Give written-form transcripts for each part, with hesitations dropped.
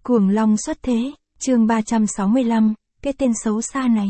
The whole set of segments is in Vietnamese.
Cuồng long xuất thế, chương 365, cái tên xấu xa này.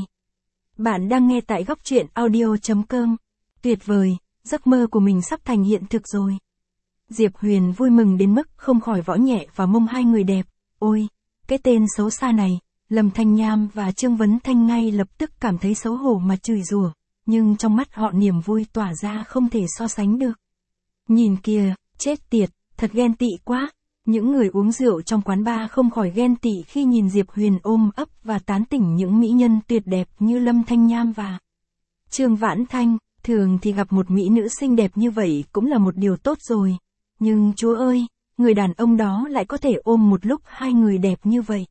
Bạn đang nghe tại góc truyện audio.com. Tuyệt vời, giấc mơ của mình sắp thành hiện thực rồi. Diệp Huyền vui mừng đến mức không khỏi võ nhẹ vào mông hai người đẹp. Ôi, cái tên xấu xa này, Lâm Thanh Nham và Trương Vấn Thanh ngay lập tức cảm thấy xấu hổ mà chửi rủa, nhưng trong mắt họ niềm vui tỏa ra không thể so sánh được. Nhìn kìa, chết tiệt, thật ghen tị quá. Những người uống rượu trong quán bar không khỏi ghen tị khi nhìn Diệp Huyền ôm ấp và tán tỉnh những mỹ nhân tuyệt đẹp như Lâm Thanh Nham và Trương Vãn Thanh. Thường thì gặp một mỹ nữ xinh đẹp như vậy cũng là một điều tốt rồi. Nhưng chúa ơi, người đàn ông đó lại có thể ôm một lúc hai người đẹp như vậy.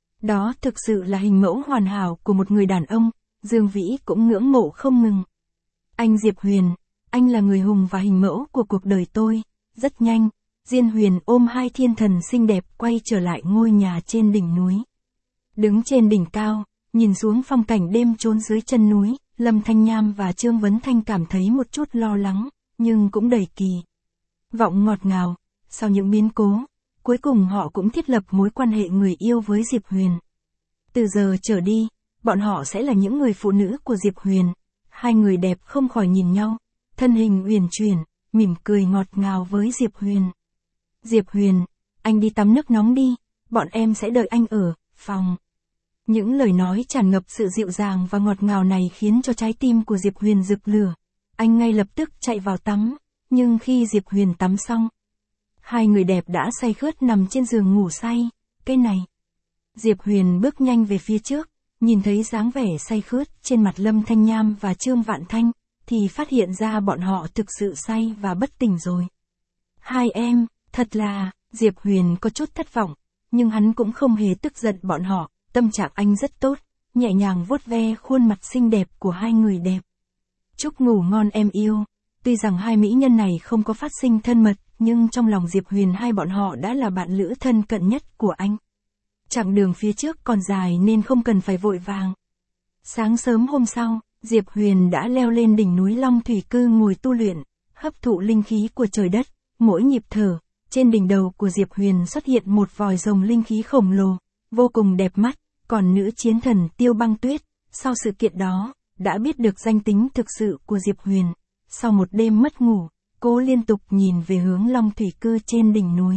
Đó thực sự là hình mẫu hoàn hảo của một người đàn ông, Dương Vĩ cũng ngưỡng mộ không ngừng. Anh Diệp Huyền, anh là người hùng và hình mẫu của cuộc đời tôi. Rất nhanh, Diên Huyền ôm hai thiên thần xinh đẹp quay trở lại ngôi nhà trên đỉnh núi. Đứng trên đỉnh cao, nhìn xuống phong cảnh đêm trốn dưới chân núi, Lâm Thanh Nham và Trương Vấn Thanh cảm thấy một chút lo lắng, nhưng cũng đầy kỳ vọng ngọt ngào. Sau những biến cố, cuối cùng họ cũng thiết lập mối quan hệ người yêu với Diệp Huyền. Từ giờ trở đi, bọn họ sẽ là những người phụ nữ của Diệp Huyền. Hai người đẹp không khỏi nhìn nhau, thân hình uyển chuyển, mỉm cười ngọt ngào với Diệp Huyền. Diệp Huyền, anh đi tắm nước nóng đi, bọn em sẽ đợi anh ở phòng. Những lời nói tràn ngập sự dịu dàng và ngọt ngào này khiến cho trái tim của Diệp Huyền rực lửa. Anh ngay lập tức chạy vào tắm, nhưng khi Diệp Huyền tắm xong, hai người đẹp đã say khướt nằm trên giường ngủ say. Cái này. Diệp Huyền bước nhanh về phía trước, nhìn thấy dáng vẻ say khướt trên mặt Lâm Thanh Nham và Trương Vãn Thanh, thì phát hiện ra bọn họ thực sự say và bất tỉnh rồi. Hai em, thật là, Diệp Huyền có chút thất vọng, nhưng hắn cũng không hề tức giận bọn họ, tâm trạng anh rất tốt, nhẹ nhàng vuốt ve khuôn mặt xinh đẹp của hai người đẹp. Chúc ngủ ngon em yêu. Tuy rằng hai mỹ nhân này không có phát sinh thân mật, nhưng trong lòng Diệp Huyền hai bọn họ đã là bạn lữ thân cận nhất của anh. Chặng đường phía trước còn dài nên không cần phải vội vàng. Sáng sớm hôm sau, Diệp Huyền đã leo lên đỉnh núi Long Thủy Cư ngồi tu luyện, hấp thụ linh khí của trời đất. Mỗi nhịp thở, trên đỉnh đầu của Diệp Huyền xuất hiện một vòi rồng linh khí khổng lồ, vô cùng đẹp mắt. Còn nữ chiến thần Tiêu Băng Tuyết, sau sự kiện đó, đã biết được danh tính thực sự của Diệp Huyền. Sau một đêm mất ngủ, cô liên tục nhìn về hướng Long Thủy Cư trên đỉnh núi.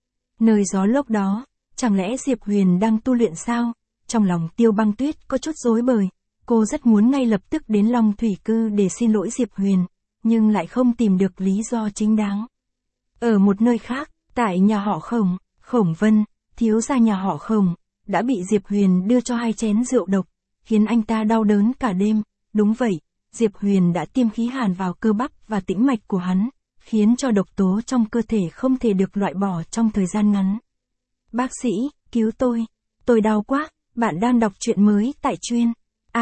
Nơi gió lốc đó, chẳng lẽ Diệp Huyền đang tu luyện sao? Trong lòng Tiêu Băng Tuyết có chút rối bời, cô rất muốn ngay lập tức đến Long Thủy Cư để xin lỗi Diệp Huyền, nhưng lại không tìm được lý do chính đáng. Ở một nơi khác, tại nhà họ Khổng, Khổng Vân, thiếu gia nhà họ Khổng, đã bị Diệp Huyền đưa cho hai chén rượu độc, khiến anh ta đau đớn cả đêm. Đúng vậy, Diệp Huyền đã tiêm khí hàn vào cơ bắp và tĩnh mạch của hắn, khiến cho độc tố trong cơ thể không thể được loại bỏ trong thời gian ngắn. Bác sĩ, cứu tôi đau quá. Bạn đang đọc truyện mới tại truyện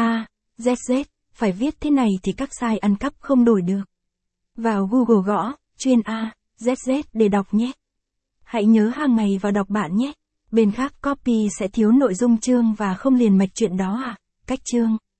ZZ, phải viết thế này thì các site ăn cắp không đổi được. Vào Google gõ truyện ZZ để đọc nhé. Hãy nhớ hàng ngày vào đọc bạn nhé. Bên khác copy sẽ thiếu nội dung chương và không liền mạch chuyện đó à. Cách chương